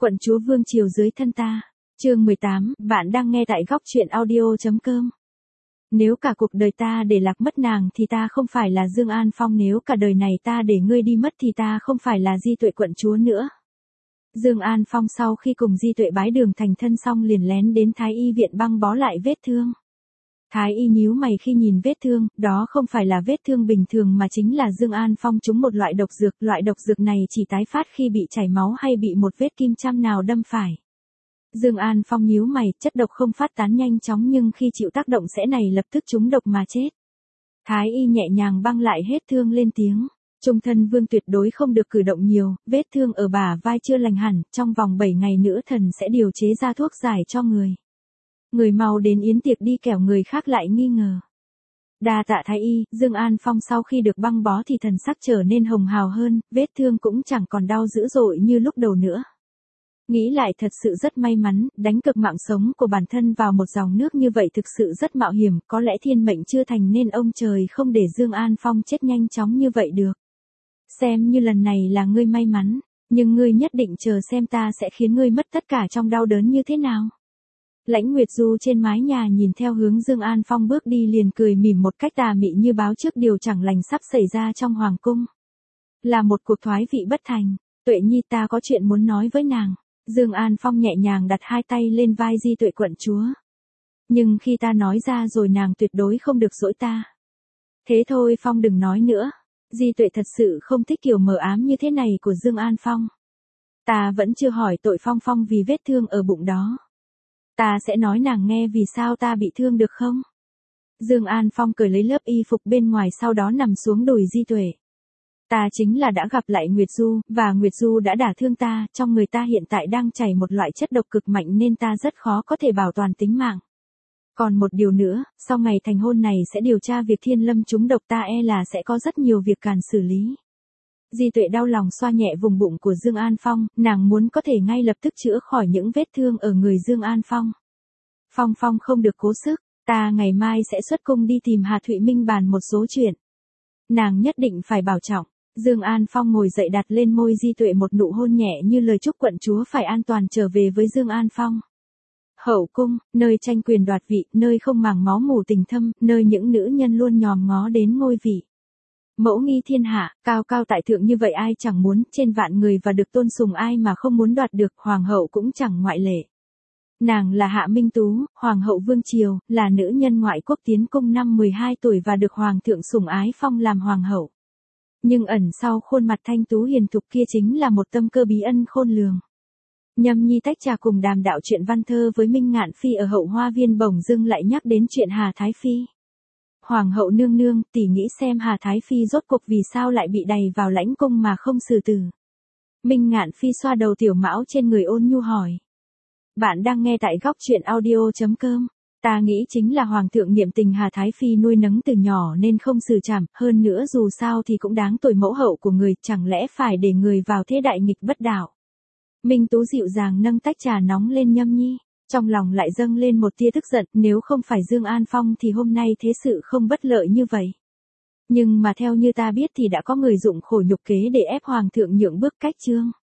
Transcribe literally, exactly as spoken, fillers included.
Quận chúa vương triều dưới thân ta. Chương mười tám, bạn đang nghe tại góc truyện audio.com. Nếu cả cuộc đời ta để lạc mất nàng thì ta không phải là Dương An Phong, nếu cả đời này ta để ngươi đi mất thì ta không phải là Di Tuệ quận chúa nữa. Dương An Phong sau khi cùng Di Tuệ bái đường thành thân xong liền lén đến Thái y viện băng bó lại vết thương. Thái y nhíu mày khi nhìn vết thương, đó không phải là vết thương bình thường mà chính là Dương An Phong trúng một loại độc dược, loại độc dược này chỉ tái phát khi bị chảy máu hay bị một vết kim châm nào đâm phải. Dương An Phong nhíu mày, chất độc không phát tán nhanh chóng nhưng khi chịu tác động sẽ này lập tức trúng độc mà chết. Thái y nhẹ nhàng băng lại hết thương lên tiếng. Trung thân vương tuyệt đối không được cử động nhiều, vết thương ở bả vai chưa lành hẳn, trong vòng bảy ngày nữa thần sẽ điều chế ra thuốc giải cho người. Người mau đến yến tiệc đi kẻo người khác lại nghi ngờ. Đa tạ thái y, Dương An Phong sau khi được băng bó thì thần sắc trở nên hồng hào hơn, vết thương cũng chẳng còn đau dữ dội như lúc đầu nữa. Nghĩ lại thật sự rất may mắn, đánh cược mạng sống của bản thân vào một dòng nước như vậy thực sự rất mạo hiểm, có lẽ thiên mệnh chưa thành nên ông trời không để Dương An Phong chết nhanh chóng như vậy được. Xem như lần này là ngươi may mắn, nhưng ngươi nhất định chờ xem ta sẽ khiến ngươi mất tất cả trong đau đớn như thế nào. Lãnh Nguyệt Du trên mái nhà nhìn theo hướng Dương An Phong bước đi liền cười mỉm một cách tà mị như báo trước điều chẳng lành sắp xảy ra trong hoàng cung. Là một cuộc thoái vị bất thành, Tuệ Nhi ta có chuyện muốn nói với nàng. Dương An Phong nhẹ nhàng đặt hai tay lên vai Di Tuệ quận chúa. Nhưng khi ta nói ra rồi nàng tuyệt đối không được dỗi ta. Thế thôi Phong đừng nói nữa. Di Tuệ thật sự không thích kiểu mờ ám như thế này của Dương An Phong. Ta vẫn chưa hỏi tội Phong Phong vì vết thương ở bụng đó. Ta sẽ nói nàng nghe vì sao ta bị thương được không? Dương An Phong cởi lấy lớp y phục bên ngoài sau đó nằm xuống đùi Di Tuệ. Ta chính là đã gặp lại Nguyệt Du, và Nguyệt Du đã đả thương ta, trong người ta hiện tại đang chảy một loại chất độc cực mạnh nên ta rất khó có thể bảo toàn tính mạng. Còn một điều nữa, sau ngày thành hôn này sẽ điều tra việc Thiên Lâm trúng độc, ta e là sẽ có rất nhiều việc cần xử lý. Di Tuệ đau lòng xoa nhẹ vùng bụng của Dương An Phong, nàng muốn có thể ngay lập tức chữa khỏi những vết thương ở người Dương An Phong. Phong Phong không được cố sức, ta ngày mai sẽ xuất cung đi tìm Hà Thụy Minh bàn một số chuyện. Nàng nhất định phải bảo trọng. Dương An Phong ngồi dậy đặt lên môi Di Tuệ một nụ hôn nhẹ như lời chúc quận chúa phải an toàn trở về với Dương An Phong. Hậu cung, nơi tranh quyền đoạt vị, nơi không màng máu mủ tình thâm, nơi những nữ nhân luôn nhòm ngó đến ngôi vị. Mẫu nghi thiên hạ, cao cao tại thượng như vậy ai chẳng muốn, trên vạn người và được tôn sùng ai mà không muốn đoạt được, hoàng hậu cũng chẳng ngoại lệ. Nàng là Hạ Minh Tú, hoàng hậu vương triều, là nữ nhân ngoại quốc tiến cung năm mười hai tuổi và được hoàng thượng sủng ái phong làm hoàng hậu. Nhưng ẩn sau khuôn mặt thanh tú hiền thục kia chính là một tâm cơ bí ân khôn lường. Nhâm Nhi tách trà cùng đàm đạo chuyện văn thơ với Minh Ngạn Phi ở hậu hoa viên bỗng dưng lại nhắc đến chuyện Hà Thái Phi. Hoàng hậu nương nương, tỷ nghĩ xem Hà Thái Phi rốt cuộc vì sao lại bị đày vào lãnh cung mà không xử tử. Minh Ngạn Phi xoa đầu tiểu mão trên người ôn nhu hỏi. Bạn đang nghe tại góc truyện audio.com. Ta nghĩ chính là hoàng thượng niệm tình Hà Thái Phi nuôi nấng từ nhỏ nên không xử trảm, hơn nữa dù sao thì cũng đáng tội mẫu hậu của người, chẳng lẽ phải để người vào thế đại nghịch bất đạo. Minh Tú dịu dàng nâng tách trà nóng lên Nhâm Nhi, trong lòng lại dâng lên một tia tức giận, nếu không phải Dương An Phong thì hôm nay thế sự không bất lợi như vậy. Nhưng mà theo như ta biết thì đã có người dụng khổ nhục kế để ép hoàng thượng nhượng bước cách chương.